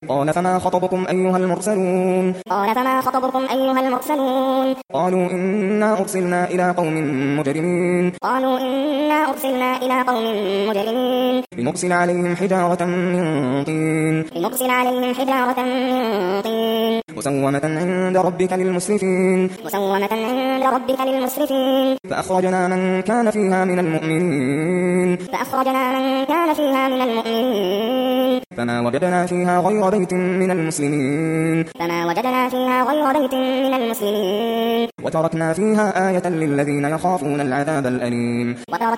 قال فما خطبكم أيها المرسلون قالوا إنا أرسلنا إلى قوم مجرمين لنرسل عليهم حجارة من طين مسومة عند ربك للمسرفين فأخرجنا من كان فيها من المؤمنين فما وجدنا فيها غير بيت من المسلمين وتركنا فيها آية للذين يخافون العذاب الأليم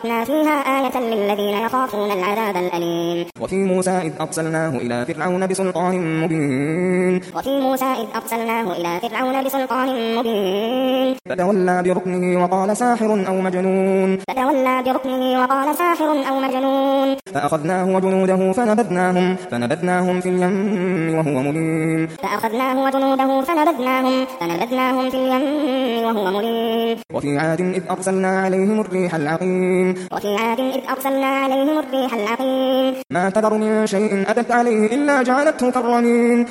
وفي موسى إذ أرسلناه إلى فرعون بسلطان مبين فتولى بركنه وقال ساحر أو مجنون فأخذناه وجنوده فنبذناهم في اليم وهو مليم وفي عاد إذ أرسلنا عليهم الريح العقيم ما تذر من شيء أتت عليه إلا جعلته كالرميم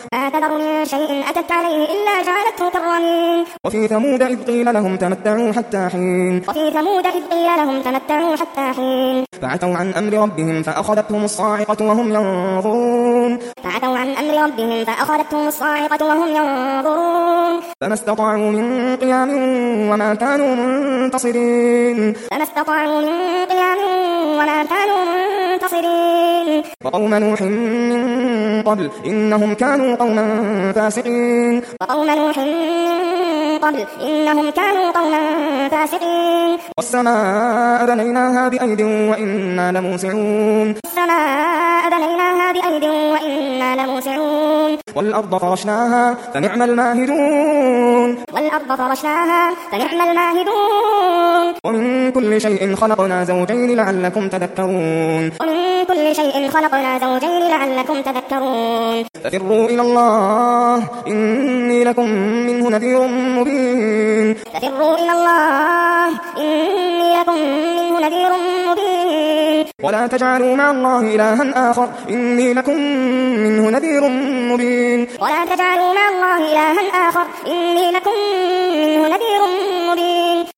وفي ثمود إذ قيل لهم تمتعوا حتى حين فعتوا عن أمر ربهم فأخذتهم الصاعقة وهم ينظرون فما استطاعوا من قيام وما كانوا منتصرين وقوم نوح من قبل إنهم كانوا قوما فاسقين والسماء بنيناها بأيد وإنا لموسعون والأرض فرشناها فنعم الماهدون ومن كل شيء خلقنا زوجين لعلكم تذكرون ففروا إلى الله إني لكم منه نذير مبين ولا تجعلوا مع الله إلها آخر إني لكم منه نذير مبين